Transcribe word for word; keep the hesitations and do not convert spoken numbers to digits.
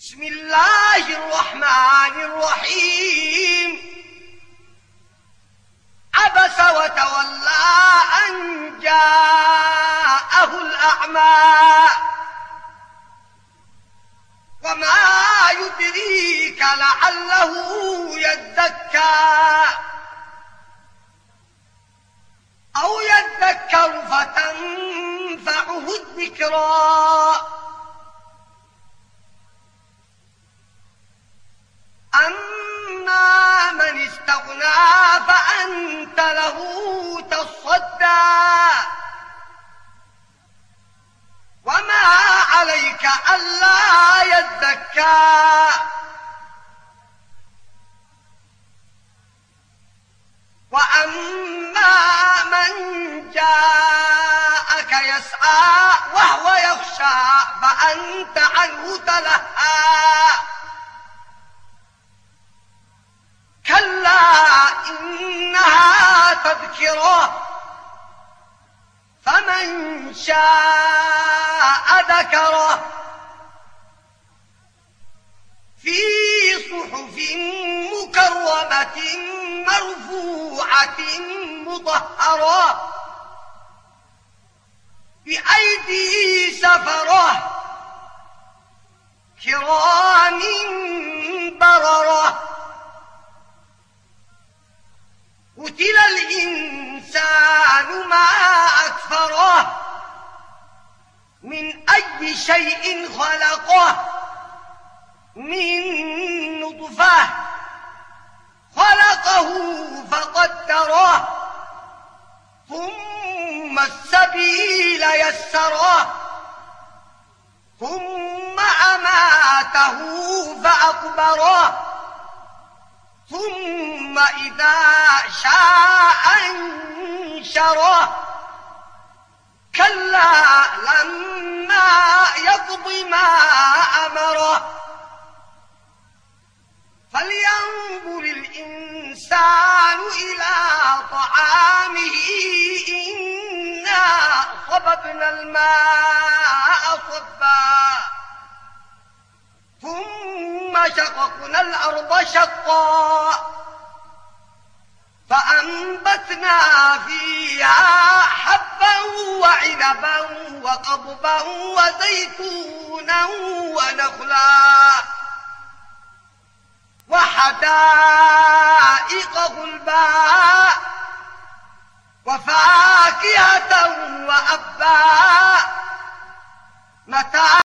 بسم الله الرحمن الرحيم. عبس وتولى أن جاءه الأعمى وما يدريك لعله يزكى أو يذكر فتنفعه الذكرى. أما من استغنى فأنت له تصدى وما عليك ألا يزكى. وأما من جاءك يسعى وهو يخشى فأنت عنه تلهى. كلا إنها تذكرة فمن شاء ذكره في صحف مكرمة مرفوعة مطهرة بأيدي سفرة كرام بررة. قتل الإنسان ما أكفره من أي شيء خلقه من نطفة خلقه فقدره ثم السبيل يسره ثم أماته فأقبره ثم إذا شاء انشره. كلا لما يقض ما أمره فلينظر الإنسان إلى طعامه إنا صببنا الماء صبا ثم شققنا الأرض شقا فأنبتنا فيها حبا وعنبا وقضبا وزيتونا ونخلا وحدائق غلبا وفاكهة وأبا متاعا